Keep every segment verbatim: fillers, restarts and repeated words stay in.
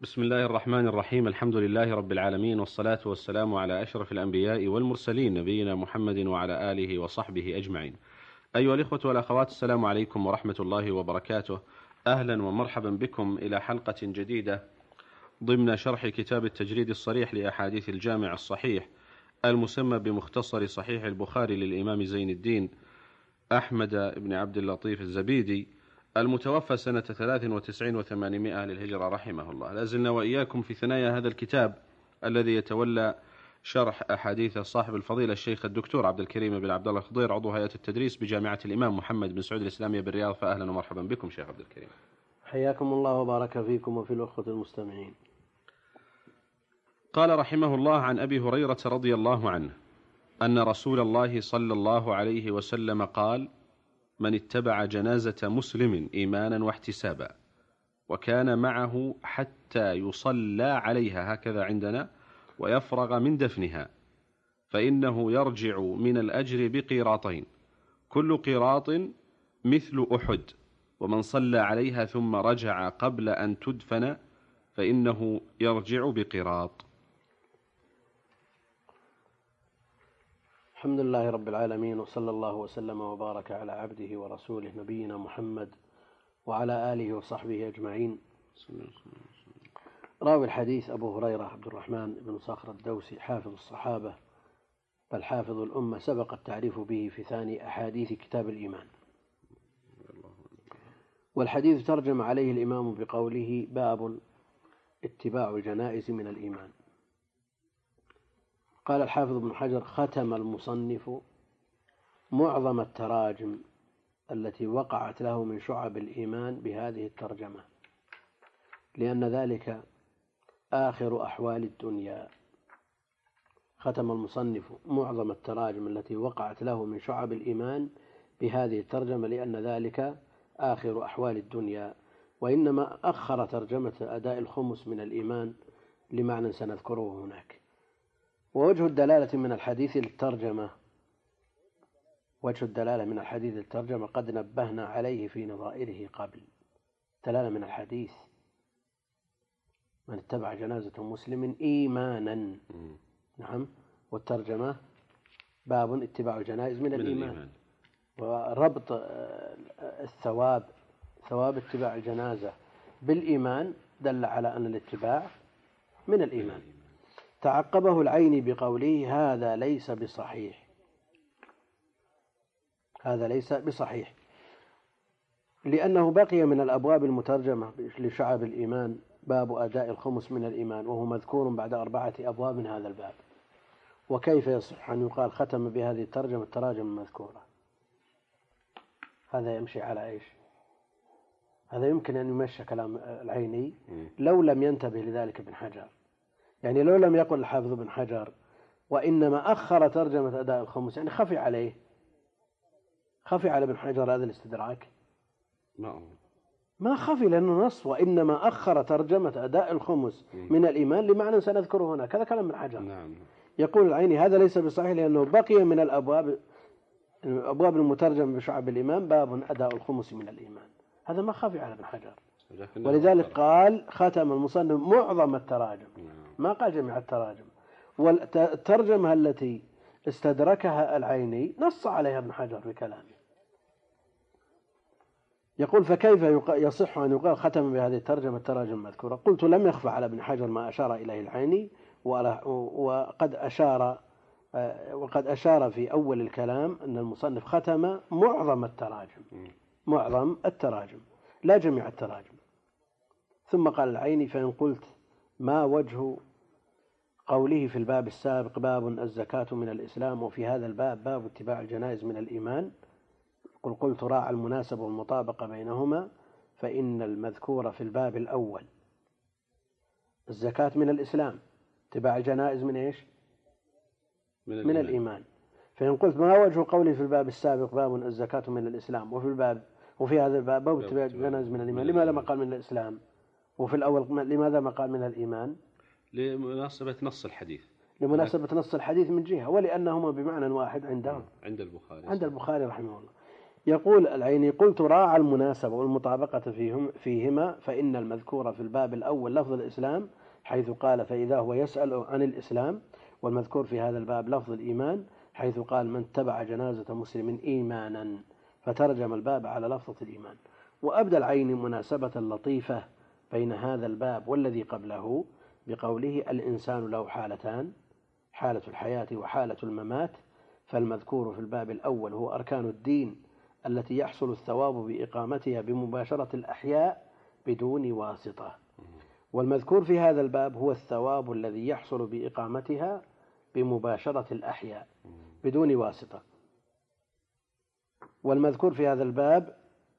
بسم الله الرحمن الرحيم. الحمد لله رب العالمين، والصلاة والسلام على أشرف الأنبياء والمرسلين، نبينا محمد وعلى آله وصحبه أجمعين. أيها الإخوة والأخوات، السلام عليكم ورحمة الله وبركاته. أهلا ومرحبا بكم إلى حلقة جديدة ضمن شرح كتاب التجريد الصريح لأحاديث الجامع الصحيح المسمى بمختصر صحيح البخاري للإمام زين الدين أحمد بن عبد اللطيف الزبيدي المتوفى سنة ثلاث وتسعين وثمانمائة للهجرة رحمه الله. لازلنا وإياكم في ثنايا هذا الكتاب الذي يتولى شرح أحاديث صاحب الفضيلة الشيخ الدكتور عبد الكريم بن عبد الله الخضير، عضو هيئة التدريس بجامعة الإمام محمد بن سعود الإسلامية بالرياض. فأهلا ومرحبا بكم شيخ عبد الكريم. حياكم الله وبارك فيكم وفي الأخوة المستمعين. قال رحمه الله: عن أبي هريرة رضي الله عنه أن رسول الله صلى الله عليه وسلم قال: من اتبع جنازة مسلم إيمانا واحتسابا وكان معه حتى يصلى عليها، هكذا عندنا، ويفرغ من دفنها، فإنه يرجع من الأجر بقيراطين، كل قيراط مثل أحد، ومن صلى عليها ثم رجع قبل أن تدفن فإنه يرجع بقيراط. الحمد لله رب العالمين، وصلى الله وسلم وبارك على عبده ورسوله نبينا محمد وعلى آله وصحبه أجمعين. راوي الحديث أبو هريرة عبد الرحمن بن صخر الدوسي، حافظ الصحابة بل حافظ الأمة، سبق التعريف به في ثاني أحاديث كتاب الإيمان. والحديث ترجم عليه الإمام بقوله: باب اتباع الجنائز من الإيمان. قال الحافظ ابن حجر: ختم المصنف معظم التراجم التي وقعت له من شعب الإيمان بهذه الترجمة، لأن ذلك آخر أحوال الدنيا. ختم المصنف معظم التراجم التي وقعت له من شعب الإيمان بهذه الترجمة لأن ذلك آخر أحوال الدنيا، وإنما أخر ترجمة أداء الخمس من الإيمان لمعنى سنذكره هناك. ووجه الدلالة من الحديث للترجمة وجه الدلالة من الحديث للترجمة قد نبهنا عليه في نظائره قبل. دلالة من الحديث: من اتبع جنازة مسلم إيمانا. نعم. والترجمة: باب اتباع الجنائز من, من الإيمان. الإيمان. وربط الثواب ثواب اتباع الجنازة بالإيمان دل على أن الاتباع من الإيمان. تعقبه العيني بقوله: هذا ليس بصحيح. هذا ليس بصحيح لأنه بقي من الأبواب المترجمة لشعب الإيمان باب أداء الخمس من الإيمان، وهو مذكور بعد أربعة أبواب من هذا الباب. وكيف يصح أن يقال ختم بهذه الترجمة التراجم المذكورة؟ هذا يمشي على إيش؟ هذا يمكن أن يمشي كلام العيني لو لم ينتبه لذلك ابن حجر. يعني لو لم يقل الحافظ ابن حجر وإنما أخر ترجمة أداء الخمس، يعني خفي عليه خفي على ابن حجر هذا الاستدراك؟ ما ما خفي، لأنه نص: وإنما أخر ترجمة أداء الخمس من الإيمان لمعنى سنذكره هنا. كذا كلام ابن حجر. نعم. يقول العيني: هذا ليس بصحيح لأنه بقي من الأبواب الأبواب المترجم بشعب الإيمان باب أداء الخمس من الإيمان. هذا ما خفي على ابن حجر، ولذلك قال ختم المصنف معظم التراجم، ما قال جميع التراجم. والترجمة التي استدركها العيني نص عليها ابن حجر بكلامه. يقول: فكيف يصح أن يقال ختم بهذه الترجمة التراجم المذكورة؟ قلت: لم يخفى على ابن حجر ما أشار إليه العيني، وقد أشار وقد أشار في أول الكلام أن المصنف ختم معظم التراجم معظم التراجم لا جميع التراجم. ثم قال العيني: فإن قلت ما وجه قوله في الباب السابق باب الزكاة من الإسلام وفي هذا الباب باب اتباع الجنائز من الإيمان؟ قل قلت: راعى المناسبة والمطابقة بينهما، فإن المذكور في الباب الأول الزكاة من الإسلام، اتباع الجنائز من إيش؟ من الإيمان. من الإيمان. فإن قلت ما وجه قوله في الباب السابق باب الزكاة من الإسلام وفي الباب وفي هذا الباب باب اتباع الجنائز من الإيمان، لماذا ما قال من الإسلام؟ وفي الأول لماذا ما قال من الإيمان؟ لمناسبة نص الحديث لمناسبة نص الحديث من جهة، ولأنهما بمعنى واحد عندهم عند البخاري عند البخاري رحمه الله. يقول العيني: قلت راعى المناسبة والمطابقة فيهم فيهما، فإن المذكور في الباب الأول لفظ الإسلام حيث قال: فإذا هو يسأل عن الإسلام، والمذكور في هذا الباب لفظ الإيمان حيث قال: من اتبع جنازة مسلم إيمانا، فترجم الباب على لفظة الإيمان. وأبدى العيني مناسبة لطيفة بين هذا الباب والذي قبله بقوله: الإنسان له حالتان، حالة الحياة وحالة الممات، فالمذكور في الباب الأول هو أركان الدين التي يحصل الثواب بإقامتها بمباشرة الأحياء بدون واسطة، والمذكور في هذا الباب هو الثواب الذي يحصل بإقامتها بمباشرة الأحياء بدون واسطة. والمذكور في هذا الباب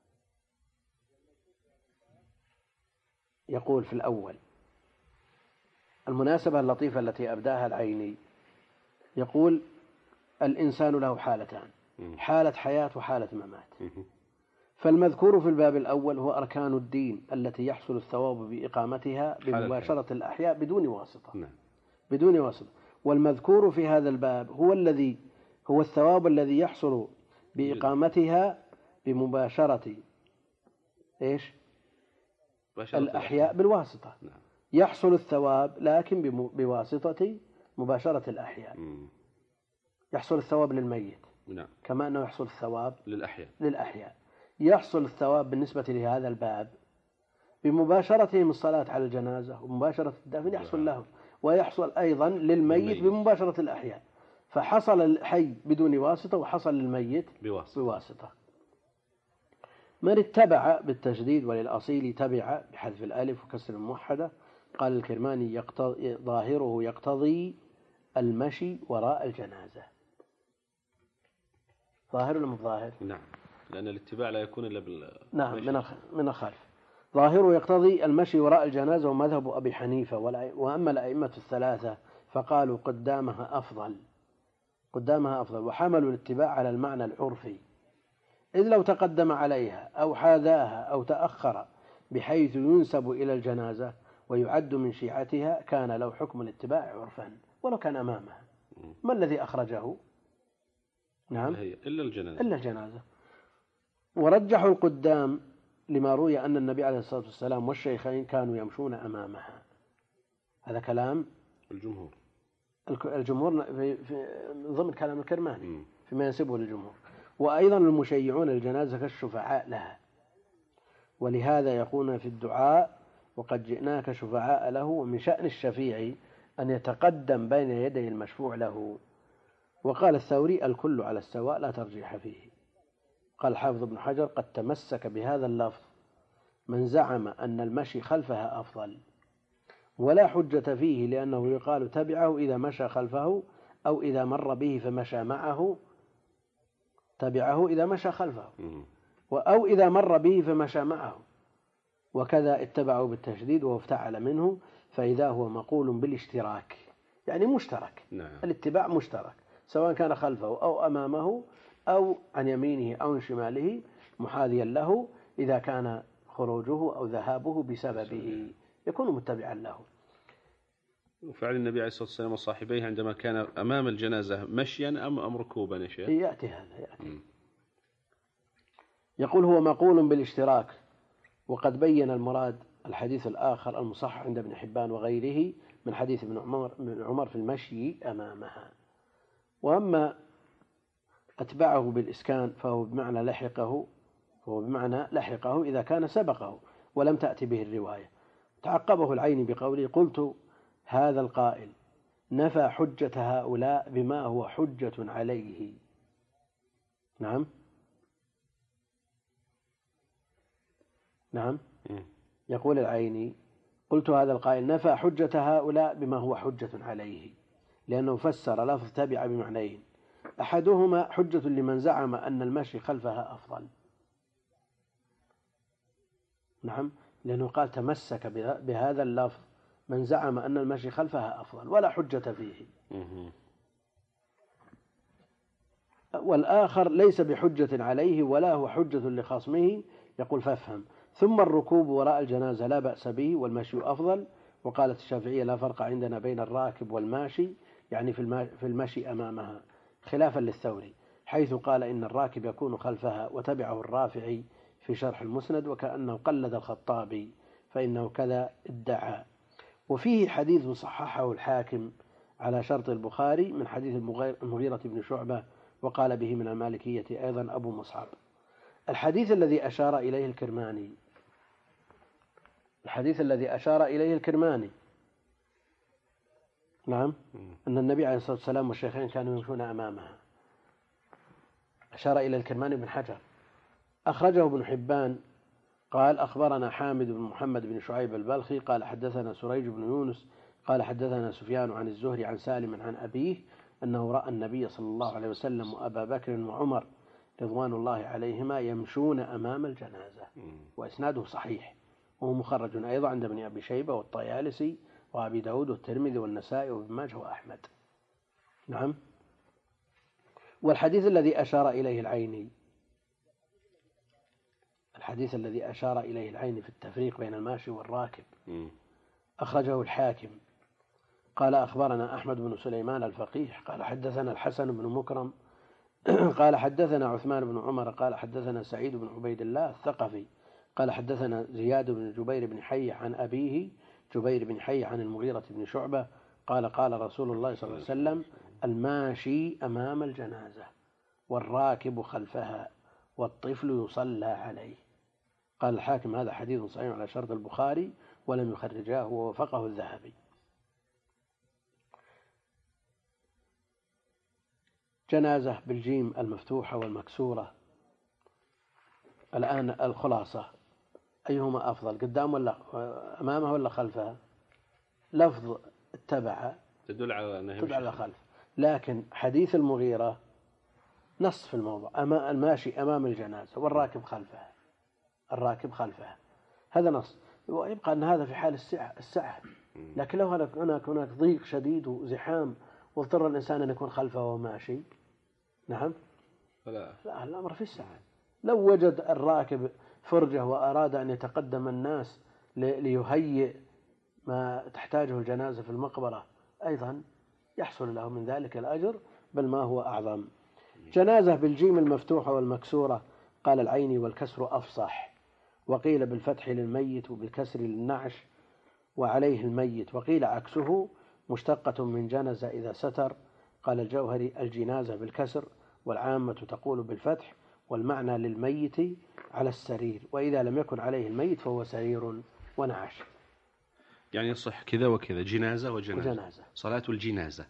يقول في الأول المناسبة اللطيفة التي أبداها العيني، يقول: الإنسان له حالتان، حالة حياة وحالة ممات، فالمذكور في الباب الأول هو أركان الدين التي يحصل الثواب بإقامتها بمباشرة الأحياء بدون واسطة بدون واسطة والمذكور في هذا الباب هو الذي هو الثواب الذي يحصل بإقامتها بمباشرة إيش الأحياء بالواسطة. يحصل الثواب لكن بواسطة مباشرة الأحياء. يحصل الثواب للميت كما أنه يحصل الثواب للأحياء للأحياء. يحصل الثواب بالنسبة لهذا الباب بمباشرتهم الصلاة على الجنازة ومباشرة الدفن يحصل لهم، ويحصل أيضا للميت بمباشرة الأحياء. فحصل الحي بدون واسطة وحصل للميت بواسطة, بواسطة. من اتبع بالتشديد وللأصيل تبع بحذف الألف وكسر الموحدة. قال الكرماني: يقتضي ظاهره يقتضي المشي وراء الجنازة. ظاهر ولا مظاهر؟ نعم، لأن الاتباع لا يكون إلا بال نعم من من الخلف. ظاهره يقتضي المشي وراء الجنازة ومذهب أبي حنيفة، وأما الأئمة الثلاثة فقالوا قدامها أفضل قدامها أفضل وحملوا الاتباع على المعنى العرفي، إذ لو تقدم عليها أو حاذاها أو تأخر بحيث ينسب إلى الجنازة ويعد من شيعتها كان له حكم الاتباع عرفا ولو كان أمامها. ما الذي أخرجه؟ نعم إلا الجنازة إلا الجنازة. ورجحوا القدام لما روي أن النبي عليه الصلاة والسلام والشيخين كانوا يمشون أمامها. هذا كلام الجمهور الجمهور في, في ضمن كلام الكرماني فيما ينسبه للجمهور. وأيضا المشيعون الجنازة كالشفعاء لها، ولهذا يقولون في الدعاء: وقد جئناك شفعاء له. ومن شأن الشفيع أن يتقدم بين يدي المشفوع له. وقال الثوري: الكل على السواء لا ترجيح فيه. قال حافظ ابن حجر: قد تمسك بهذا اللفظ من زعم أن المشي خلفها أفضل، ولا حجة فيه، لأنه يقال تبعه إذا مشى خلفه، أو إذا مر به فمشى معه. تبعه إذا مشى خلفه، أو إذا مر به فمشى معه. وكذا اتبعوا بالتشديد وهو افتعل منه، فإذا هو مقول بالاشتراك، يعني مشترك. نعم. الاتباع مشترك سواء كان خلفه أو أمامه أو عن يمينه أو عن شماله محاذيا له، إذا كان خروجه أو ذهابه بسببه يكون متبعا له. وفعل النبي عليه الصلاة والسلام وصاحبيه عندما كان أمام الجنازة مشيا أم أم ركوبا يا شيخ؟ يأتي هذا يأتي. م. يقول: هو مقول بالاشتراك، وقد بين المراد الحديث الآخر المصحح عند ابن حبان وغيره من حديث ابن عمر, من عمر في المشي أمامها. وأما أتبعه بالإسكان فهو بمعنى لحقه فهو بمعنى لحقه إذا كان سبقه ولم تأتي به الرواية. تعقبه العين بقوله: قلت هذا القائل نفى حجة هؤلاء بما هو حجة عليه. نعم نعم يقول العيني: قلت هذا القائل نفى حجة هؤلاء بما هو حجة عليه، لأنه فسر لفظ تبع بمعنيين: أحدهما حجة لمن زعم أن المشي خلفها أفضل. نعم، لأنه قال تمسك بهذا اللفظ من زعم أن المشي خلفها أفضل ولا حجة فيه. والآخر ليس بحجة عليه ولا هو حجة لخصمه. يقول: فافهم. ثم الركوب وراء الجنازة لا بأس به والمشي أفضل. وقالت الشافعية: لا فرق عندنا بين الراكب والماشي، يعني في المشي أمامها، خلافا للثوري. حيث قال إن الراكب يكون خلفها، وتبعه الرافعي في شرح المسند، وكأنه قلد الخطابي فإنه كذا ادعى. وفيه حديث صححه الحاكم على شرط البخاري من حديث المغيرة بن شعبة، وقال به من المالكية أيضا أبو مصعب. الحديث الذي أشار إليه الكرماني الحديث الذي أشار إليه الكرماني نعم أن النبي عليه الصلاة والسلام والشيخين كانوا يمشون أمامها، أشار إلى الكرماني بن حجر. أخرجه ابن حبان قال أخبرنا حامد بن محمد بن شعيب البلخي قال حدثنا سريج بن يونس قال حدثنا سفيان عن الزهري عن سالم عن أبيه أنه رأى النبي صلى الله عليه وسلم وأبا بكر وعمر رضوان الله عليهما يمشون أمام الجنازة، وإسناده صحيح، وهو مخرج أيضا عند ابن أبي شيبة والطيالسي وأبي داود والترمذي والنسائي وابن ماجه وأحمد. نعم. والحديث الذي أشار إليه العيني الحديث الذي أشار إليه العيني في التفريق بين الماشي والراكب أخرجه الحاكم قال أخبرنا أحمد بن سليمان الفقيه قال حدثنا الحسن بن مكرم قال حدثنا عثمان بن عمر قال حدثنا سعيد بن عبيد الله الثقفي قال حدثنا زياد بن جبير بن حي عن أبيه جبير بن حي عن المغيرة بن شعبة قال قال رسول الله صلى الله عليه وسلم الماشي أمام الجنازة والراكب خلفها والطفل يصلى عليه. قال الحاكم هذا حديث صحيح على شرط البخاري ولم يخرجاه ووافقه الذهبي. جنازة بالجيم المفتوحة والمكسورة. الآن الخلاصة أيهما أفضل، قدام ولا أمامها ولا خلفها؟ لفظ اتبع تدل على أنه تدل على خلف، لكن حديث المغيرة نص في الموضوع، أما الماشي أمام الجنازة والراكب خلفها الراكب خلفها هذا نص، ويبقى أن هذا في حال السعة, السعة. لكن لو هناك هناك هناك ضيق شديد وزحام واضطر الإنسان أن يكون خلفه وهو ماشي نعم لا, لا الأمر في السعة. لو وجد الراكب فرجة وأراد أن يتقدم الناس ليهيئ ما تحتاجه الجنازة في المقبرة أيضا يحصل له من ذلك الأجر، بل ما هو أعظم. جنازة بالجيم المفتوحة والمكسورة قال العيني والكسر أفصح، وقيل بالفتح للميت وبالكسر للنعش وعليه الميت، وقيل عكسه مشتقة من جنز إذا ستر. قال الجوهري الجنازة بالكسر والعامة تقول بالفتح، والمعنى للميت على السرير، وإذا لم يكن عليه الميت فهو سرير ونعش. يعني يصح كذا وكذا، جنازة وجنازة, وجنازة. صلاة الجنازة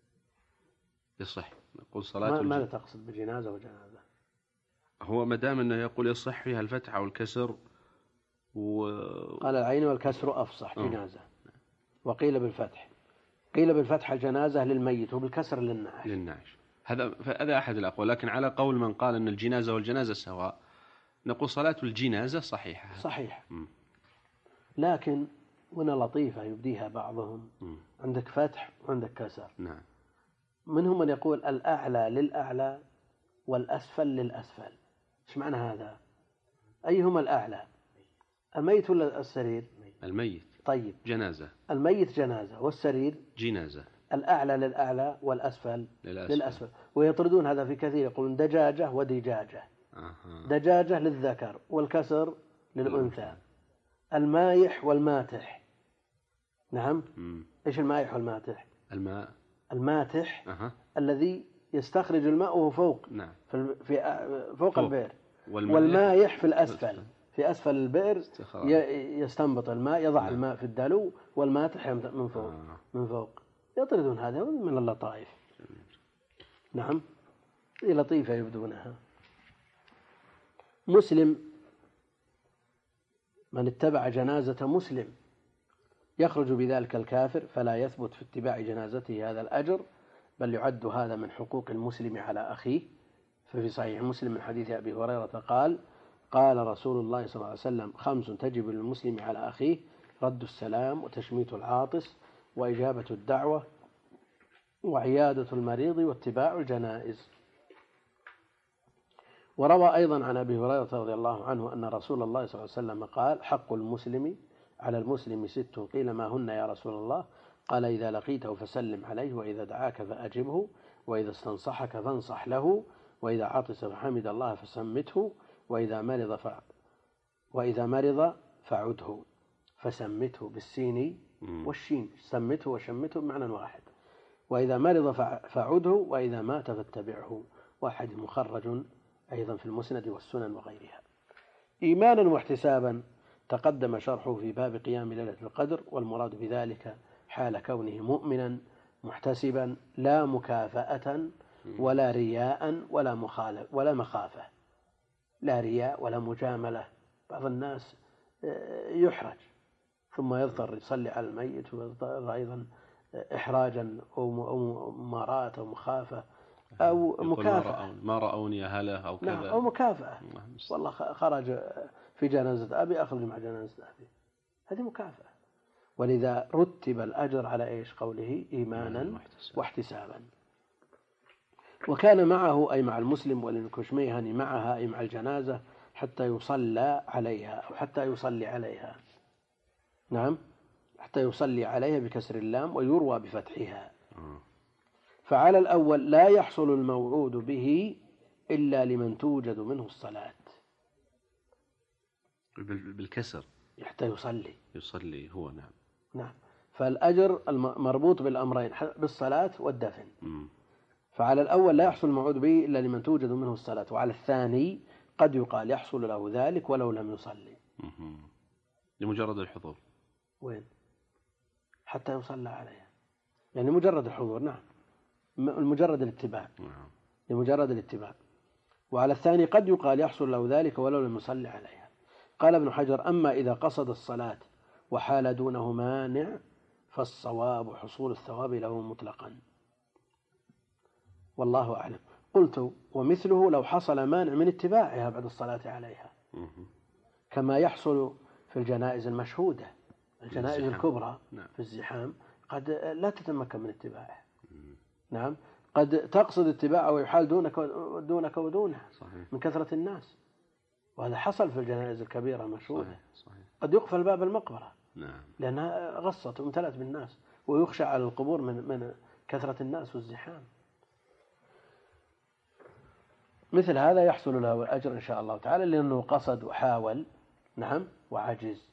يصح، نقول صلاة ما الج... ماذا تقصد بجنازة وجنازة؟ هو مدام أنه يقول يصح فيها الفتح أو الكسر و... قال العين والكسر أفصح جنازة، وقيل بالفتح، قيل بالفتح الجنازة للميت وبالكسر للنعش للنعش. هذا هذا أحد الأقوال، لكن على قول من قال أن الجنازة والجنازة سواء نقول صلاة الجنازة صحيحة صحيح. م. لكن هنا لطيفة يبديها بعضهم م. عندك فتح وعندك كسر. نعم. منهم من يقول الأعلى للأعلى والأسفل للأسفل. إيش معنى هذا؟ أيهما الأعلى، الميت ولا السرير؟ الميت. طيب جنازة. الميت جنازة والسرير جنازة. الأعلى للأعلى والأسفل للأسفل, للأسفل. ويطردون هذا في كثير، يقولون دجاجة ودجاجة. أه. دجاجة للذكر والكسر للأنثى. المايح والماتح. نعم. م. إيش المايح والماتح؟ الماء الماتح أه. الذي يستخرج الماء وهو فوق. نعم. في في فوق, فوق البئر. والمايح في الأسفل، في أسفل البئر يستنبط الماء، يضع نعم. الماء في الدلو، والماتح من فوق. آه. من فوق يطردون هذا من اللطائف. نعم. هذه لطيفة يبدونها. مسلم من اتبع جنازة مسلم يخرج بذلك الكافر، فلا يثبت في اتباع جنازته هذا الأجر، بل يعد هذا من حقوق المسلم على أخيه. ففي صحيح مسلم من حديث أبي هريرة قال قال رسول الله صلى الله عليه وسلم خمس تجب للمسلم على أخيه: رد السلام، وتشميت العاطس، وإجابة الدعوة، وعيادة المريض، واتباع الجنائز. وروى أيضا عن أبي هريرة رضي الله عنه أن رسول الله صلى الله عليه وسلم قال: حق المسلم على المسلم ست. قيل ما هن يا رسول الله؟ قال: إذا لقيته فسلم عليه، وإذا دعاك فأجبه، وإذا استنصحك فانصح له، وإذا عطس فحمد الله فسمته، وإذا مرض ف... وإذا مرض فعده، فسمته بالسين والشين، سمته وشمته بمعنى واحد. وإذا مرض فعده، وإذا مات فاتبعه. واحد مخرج أيضا في المسند والسنن وغيرها. إيمانا واحتسابا تقدم شرحه في باب قيام ليلة القدر، والمراد بذلك حال كونه مؤمنا محتسبا، لا مكافأة ولا رياء ولا مخالف ولا مخافة، لا رياء ولا مجاملة. بعض الناس يحرج ثم يضطر يصلي على الميت، ويضطر أيضا إحراجا أو مماراة أو مخافة أو مكافأة، ما رأوني هلا أو كذا. نعم، أو مكافأة، والله خرج في جنازة أبي أخرج مع جنازة أبي، هذه مكافأة. ولذا رتب الأجر على إيش؟ قوله إيمانا واحتسابا. وكان معه أي مع المسلم والكشميهني معها أي مع الجنازة حتى يصلى عليها أو حتى يصلي عليها، نعم، حتى يصلي عليها بكسر اللام، ويروى بفتحها. فعلى الأول لا يحصل الموعود به إلا لمن توجد منه الصلاة، بالكسر حتى يصلي يصلي هو، نعم نعم. فالأجر مربوط بالأمرين، بالصلاة والدفن. م. فعلى الأول لا يحصل الموعود به إلا لمن توجد منه الصلاة، وعلى الثاني قد يقال يحصل له ذلك ولو لم يصلي. م. لمجرد الحضور. وين؟ حتى يصلى عليها، يعني مجرد الحضور، نعم، المجرد الاتباع، نعم، لمجرد الاتباع. وعلى الثاني قد يقال يحصل له ذلك ولو لم يصلي عليها. قال ابن حجر: أما إذا قصد الصلاة وحال دونه مانع فالصواب حصول الثواب له مطلقا، والله أعلم. قلت: ومثله لو حصل مانع من اتباعها بعد الصلاة عليها، كما يحصل في الجنائز المشهودة، الجنائز الكبرى في الزحام قد لا تتمكن من اتباعها، نعم، قد تقصد اتباعه ويحال دونك ودونك ودونها من كثرة الناس، وهذا حصل في الجنائز الكبيرة المشهودة. صحيح. صحيح. قد يقفل باب المقبرة، نعم، لأنها غصت وامتلأت بالناس، ويخشى على القبور من من كثرة الناس والزحام. مثل هذا يحصل له الأجر إن شاء الله تعالى، لأنه قصد وحاول، نعم، وعجز.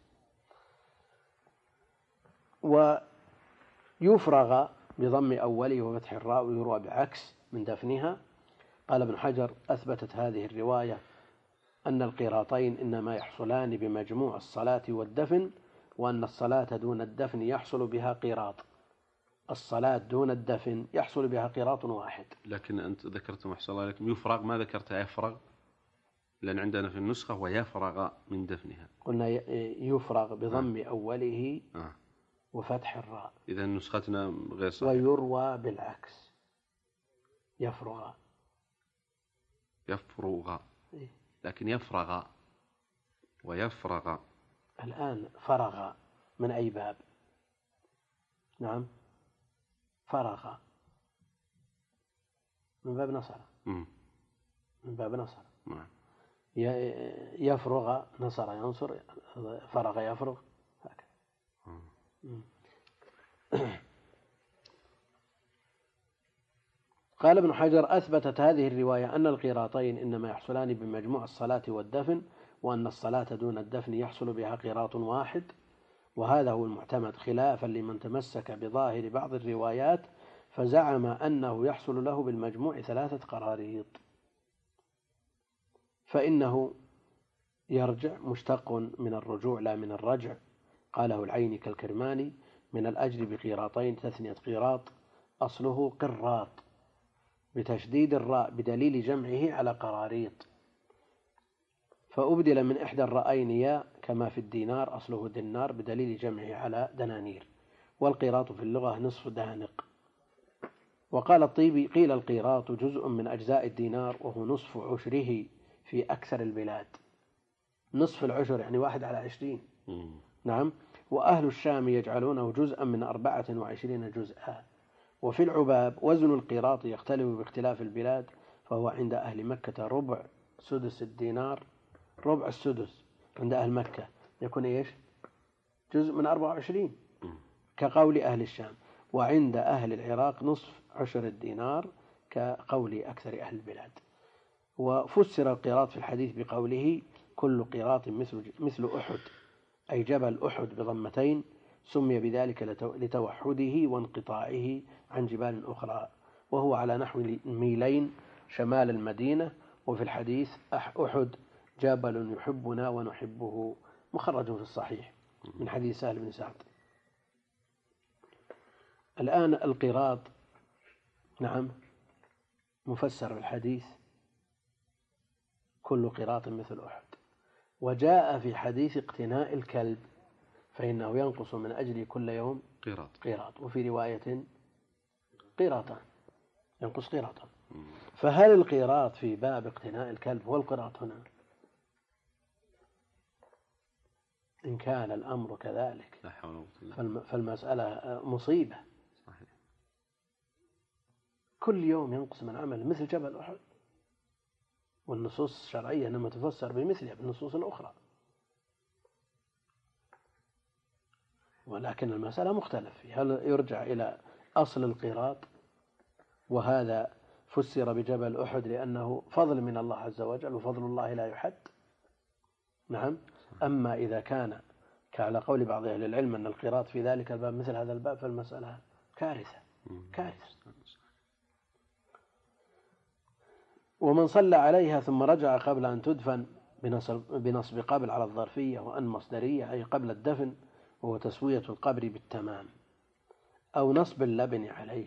ويفرغ بضم أوله وفتح الراء، ويروى بعكس من دفنها. قال ابن حجر: أثبتت هذه الرواية أن القيراطين إنما يحصلان بمجموع الصلاة والدفن، وأن الصلاة دون الدفن يحصل بها قيراط، الصلاة دون الدفن يحصل بها قيراط واحد. لكن أنت ذكرت محسن الله لكم يفرغ، ما ذكرت يفرغ، لأن عندنا في النسخة ويفرغ من دفنها. قلنا يفرغ بضم آه. أوله آه. وفتح الراء. إذا نسختنا غير صحيح. ويروى بالعكس، يفرغ يفرغ، لكن يفرغ ويفرغ. الآن فرغ من أي باب؟ نعم، فرغ من باب نصر، م. من باب نصر، نعم. يفرغ نصر ينصر، فرغ يفرغ، هكذا. قال ابن حجر: أثبتت هذه الرواية أن القيراطين إنما يحصلان بمجموع الصلاة والدفن، وأن الصلاة دون الدفن يحصل بها قيراط واحد، وهذا هو المعتمد، خلافا لمن تمسك بظاهر بعض الروايات فزعم أنه يحصل له بالمجموع ثلاثة قراريط، فإنه يرجع مشتق من الرجوع لا من الرجع. قاله العيني كالكرماني: من الأجر بقيراطين تثنية قيراط، أصله قراط بتشديد الراء بدليل جمعه على قراريط، فأبدل من إحدى الرأين يا، كما في الدينار أصله دينار بدليل جمعه على دنانير، والقيراط في اللغة نصف دانق. وقال الطيبي: قيل القيراط جزء من أجزاء الدينار، وهو نصف عشره في أكثر البلاد، نصف العشر يعني واحد على عشرين. م. نعم. وأهل الشام يجعلونه جزءا من أربعة وعشرين جزءا. وفي العباب وزن القيراط يختلف باختلاف البلاد، فهو عند أهل مكة ربع سدس الدينار، ربع السدس عند أهل مكة يكون إيش؟ جزء من أربعة وعشرين كقول أهل الشام، وعند أهل العراق نصف عشر الدينار كقول أكثر أهل البلاد. وفسر القيراط في الحديث بقوله كل قيراط مثل مثل أحد، أي جبل أحد بضمتين، سمي بذلك لتوحده وانقطاعه عن جبال أخرى، وهو على نحو ميلين شمال المدينة. وفي الحديث أحد جبل يحبنا ونحبه، مخرج في الصحيح من حديث سهل بن سعد. الآن القيراط نعم مفسر بالحديث كل قيراط مثل أحد، وجاء في حديث اقتناء الكلب فإنه ينقص من أجل كل يوم قيراط قيراط، وفي رواية قيراطان، ينقص قيراطان. فهل القيراط في باب اقتناء الكلب هو القيراط هنا؟ إن كان الأمر كذلك فالمسألة مصيبة. صحيح. كل يوم ينقص من عمل مثل جبل أحد، والنصوص الشرعية إنما تفسر بمثلها بالنصوص الأخرى، ولكن المسألة مختلف فيها. هل يرجع إلى أصل القيراط وهذا فسر بجبل أحد لأنه فضل من الله عز وجل وفضل الله لا يحد؟ نعم. أما إذا كان كعلى قول بعض أهل العلم أن القيراط في ذلك الباب مثل هذا الباب فالمسألة كارثة كارثة. ومن صلى عليها ثم رجع قبل أن تدفن بنصب قبل على الظرفية وأن مصدرية أي قبل الدفن، وهو تسوية القبر بالتمام، أو نصب اللبن عليه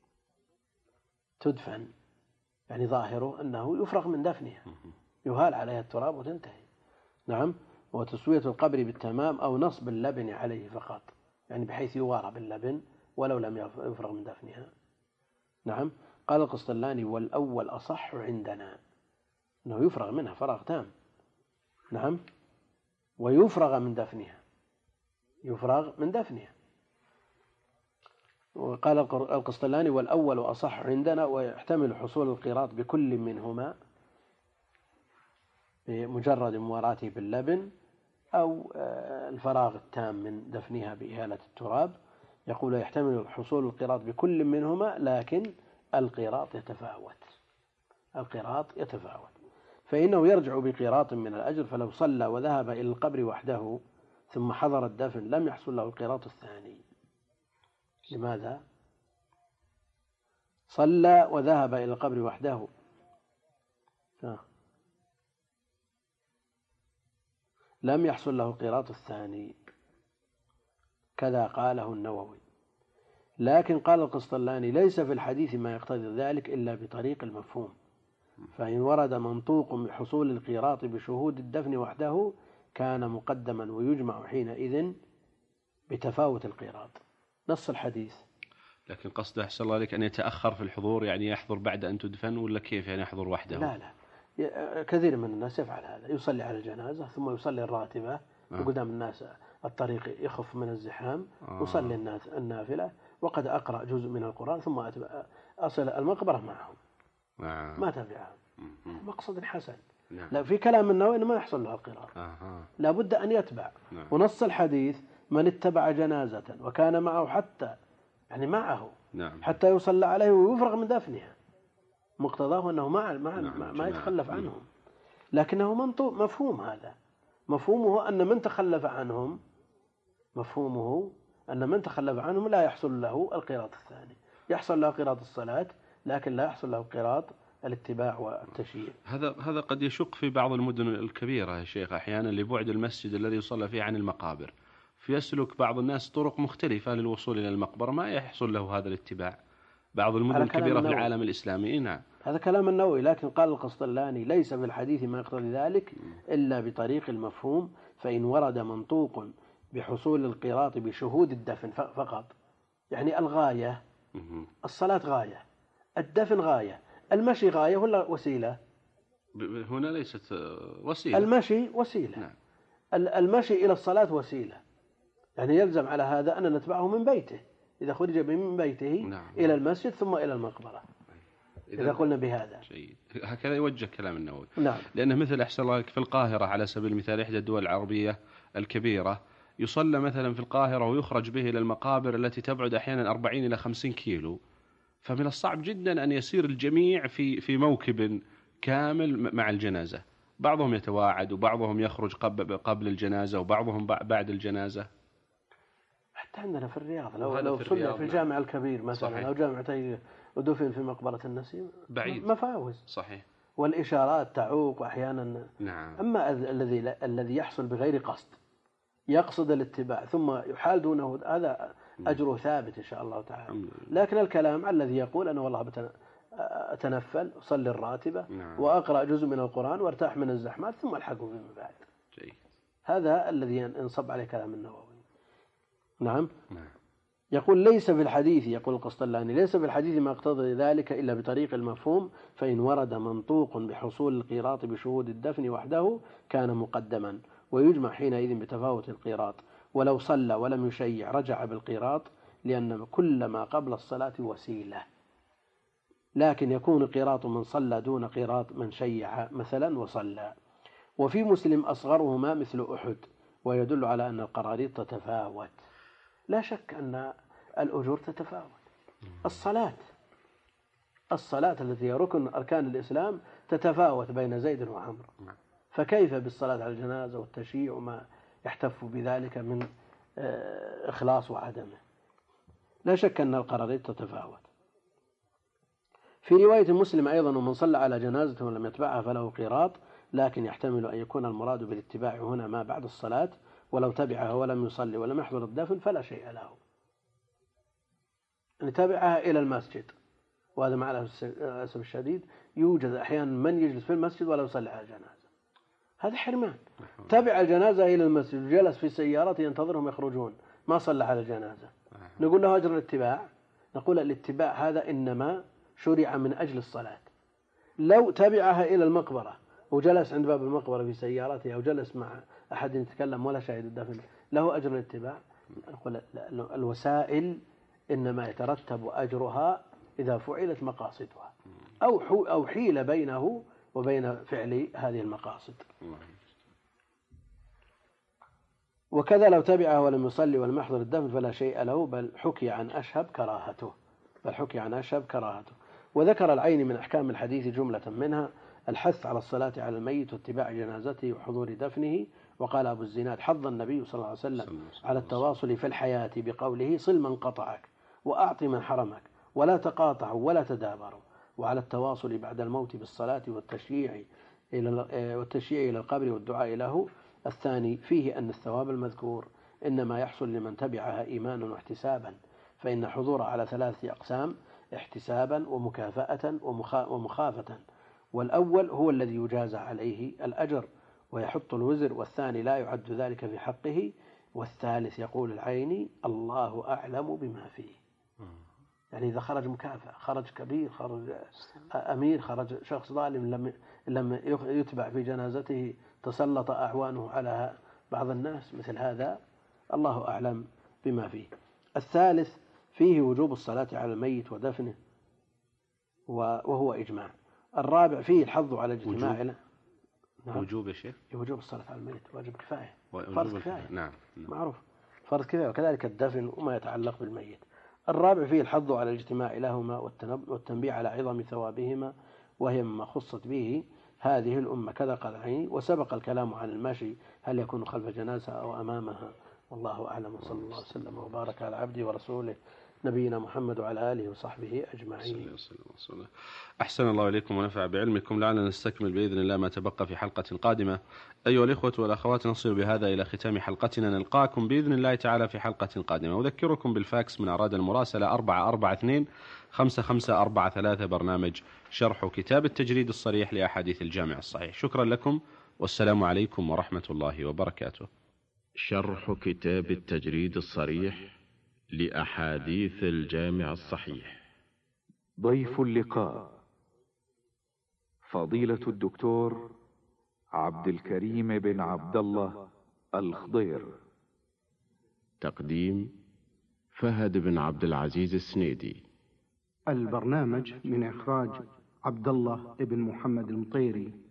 تدفن، يعني ظاهره أنه يفرغ من دفنها، يهال عليها التراب وتنتهي. نعم. وتسوية القبر بالتمام أو نصب اللبن عليه فقط، يعني بحيث يوارى باللبن ولو لم يفرغ من دفنها. نعم. قال القسطلاني والأول أصح عندنا، أنه يفرغ منها فراغ تام. نعم. ويفرغ من دفنها، يفرغ من دفنها. وقال القسطلاني والأول أصح عندنا، ويحتمل حصول القيراط بكل منهما بمجرد مواراته باللبن أو الفراغ التام من دفنها بإهالة التراب. يقول يحتمل حصول القيراط بكل منهما، لكن القيراط يتفاوت، القيراط يتفاوت، فإنه يرجع بقيراط من الأجر، فلو صلى وذهب إلى القبر وحده ثم حضر الدفن لم يحصل له القيراط الثاني. لماذا؟ صلى وذهب إلى القبر وحده لم يحصل له القيراط الثاني، كذا قاله النووي. لكن قال القسطلاني ليس في الحديث ما يقتضي ذلك إلا بطريق المفهوم، فإن ورد منطوق بحصول القيراط بشهود الدفن وحده كان مقدما، ويجمع حينئذ بتفاوت القيراط. نص الحديث. لكن قصده أحسن الله عليك أن يتأخر في الحضور، يعني يحضر بعد أن تدفن، ولا كيف يعني يحضر وحده؟ لا لا، كثير من الناس يفعل هذا، يصلي على الجنازة ثم يصلي الراتبة آه. وقدام الناس الطريق يخف من الزحام آه. وصلي الناس النافلة وقد أقرأ جزء من القرآن ثم أصل المقبرة معهم آه. ما تبعهم، مقصد حسن. نعم. لا، في كلام النووي إنه ما يحصل له القراءة آه. لا بد أن يتبع. نعم. ونص الحديث من اتبع جنازة وكان معه حتى يعني معه نعم. حتى يصلى عليه ويفرغ من دفنها، مقتضاه أنه ما ما, نعم. ما يتخلف عنهم، لكنه منطوق مفهوم. هذا مفهومه أن من تخلف عنهم، مفهومه أن من تخلف عنهم لا يحصل له القيراط الثاني، يحصل له قيراط الصلاة لكن لا يحصل له قيراط الاتباع والتشييع. هذا هذا قد يشق في بعض المدن الكبيرة يا شيخ أحيانا لبعد المسجد الذي يصلى فيه عن المقابر، فيسلك بعض الناس طرق مختلفة للوصول إلى المقبرة ما يحصل له هذا الاتباع. بعض المدن الكبيرة في العالم الإسلامي. نعم. هذا كلام النووي، لكن قال القسطلاني ليس في الحديث ما يقتضي ذلك إلا بطريق المفهوم، فإن ورد منطوق بحصول القيراط بشهود الدفن فقط، يعني الغاية الصلاة غاية، الدفن غاية، المشي غاية ولا وسيلة؟ هنا ليست وسيلة، المشي وسيلة. نعم. المشي إلى الصلاة وسيلة، يعني يلزم على هذا أن نتبعه من بيته إذا خرج من بيته نعم. إلى المسجد ثم إلى المقبرة إذا قلنا بهذا. جيد. هكذا يوجه كلام النووي. نعم. لأنه مثل أحسن الله في القاهرة على سبيل المثال إحدى الدول العربية الكبيرة يصلى مثلا في القاهرة ويخرج به إلى المقابر التي تبعد أحيانا أربعين إلى خمسين كيلو، فمن الصعب جدا أن يسير الجميع في في موكب كامل مع الجنازة، بعضهم يتواعد وبعضهم يخرج قبل الجنازة وبعضهم بعد الجنازة. حتى عندنا في الرياض لو لو صلى في الجامع الكبير مثلا صحيح. أو جامعتي ودفن في مقبرة النسيم بعيد مفاوز صحيح، والإشارات تعوق أحيانا. نعم. أما الذي الذي يحصل بغير قصد يقصد الاتباع ثم يحال دونه هذا أجره ثابت إن شاء الله تعالى. لكن الكلام الذي يقول أنا والله أتنفل أصلي الراتبة نعم. وأقرأ جزء من القرآن وارتاح من الزحمات ثم ألحقه فيما بعد جيد. هذا الذي ينصب عليه كلام النووي. نعم. نعم. يقول ليس في الحديث، يقول القسطلاني ليس في الحديث ما اقتضى ذلك إلا بطريق المفهوم، فإن ورد منطوق بحصول القيراط بشهود الدفن وحده كان مقدما، ويجمع حينئذ بتفاوت القيراط، ولو صلى ولم يشيع رجع بالقيراط، لأن كل ما قبل الصلاة وسيلة، لكن يكون قيراط من صلى دون قيراط من شيع مثلا وصلى. وفي مسلم أصغرهما مثل أحد، ويدل على أن القراريط تتفاوت. لا شك أن الأجور تتفاوت. الصلاة الصلاة التي هي ركن أركان الإسلام تتفاوت بين زيد وعمر، فكيف بالصلاة على الجنازة والتشييع وما يحتف بذلك من إخلاص وعدمه؟ لا شك أن القراريط تتفاوت. في رواية مسلم أيضا ومن صلى على جنازة ولم يتبعها فله قيراط، لكن يحتمل أن يكون المراد بالاتباع هنا ما بعد الصلاة، ولو تبعها ولم يصلي ولم يحضر الدفن فلا شيء له. أن يتابعها إلى المسجد، وهذا مع الأسف الشديد يوجد أحيانا من يجلس في المسجد ولا يصلي على الجنازة، هذا حرمان. تابع الجنازة إلى المسجد وجلس في سيارته ينتظرهم يخرجون ما صلى على الجنازة، نقول له أجر الاتباع؟ نقول الاتباع هذا إنما شرع من أجل الصلاة. لو تابعها إلى المقبرة وجلس عند باب المقبرة في سيارته أو جلس مع أحد يتكلم ولا شاهد الدفن له أجر الاتباع؟ نقول الوسائل إنما يترتب أجرها إذا فعلت مقاصدها أو أو حيل بينه وبين فعل هذه المقاصد. وكذا لو تبعه ولم يصلي ولم يحضر الدفن فلا شيء له، بل حكي عن أشهب كراهته بل حكي عن أشهب كراهته. وذكر العين من أحكام الحديث جملة منها الحث على الصلاة على الميت واتباع جنازته وحضور دفنه. وقال أبو الزناد حض النبي صلى الله عليه وسلم على التواصل في الحياة بقوله صل من قطعك وأعط من حرمك ولا تقاطعوا ولا تدابروا، وعلى التواصل بعد الموت بالصلاة والتشييع إلى والتشييع إلى القبر والدعاء له. الثاني فيه أن الثواب المذكور إنما يحصل لمن تبعها إيمانا واحتسابا، فإن حضور على ثلاثة أقسام: احتسابا ومكافأة ومخافة، والأول هو الذي يجازى عليه الأجر ويحط الوزر، والثاني لا يعد ذلك في حقه، والثالث يقول العيني الله أعلم بما فيه. يعني إذا خرج مكافأة، خرج كبير، خرج أمير، خرج شخص ظالم لم لم يتبع في جنازته تسلط أعوانه على بعض الناس، مثل هذا الله أعلم بما فيه. الثالث فيه وجوب الصلاة على الميت ودفنه وهو إجماع. الرابع فيه الحظ على الاجتماع وجوب, نعم. وجوب يا شيخ وجوب الصلاة على الميت واجب كفاية، فرض كفاية، نعم. نعم معروف فرض كفاية، وكذلك الدفن وما يتعلق بالميت. الرابع فيه الحظ على الاجتماع لهما والتنبيه على عظم ثوابهما، وهي مما خصت به هذه الأمة كذا قال عيني. وسبق الكلام عن المشي هل يكون خلف جنازة أو أمامها، والله أعلم. صلى الله عليه وسلم وبارك على عبده ورسوله نبينا محمد وعلى آله وصحبه أجمعين. أحسن الله إليكم ونفع بعلمكم. لعلنا نستكمل بإذن الله ما تبقى في حلقة قادمة. أيها الإخوة والأخوات، نصل بهذا إلى ختام حلقتنا، نلقاكم بإذن الله تعالى في حلقة قادمة. أذكركم بالفاكس من أراد المراسلة أربعة أربعة اثنين خمسة خمسة أربعة ثلاثة، برنامج شرح كتاب التجريد الصريح لأحاديث الجامع الصحيح. شكرا لكم والسلام عليكم ورحمة الله وبركاته. شرح كتاب التجريد الصريح لأحاديث الجامع الصحيح. ضيف اللقاء فضيلة الدكتور عبد الكريم بن عبد الله الخضير. تقديم فهد بن عبد العزيز السنيدي. البرنامج من إخراج عبد الله بن محمد المطيري.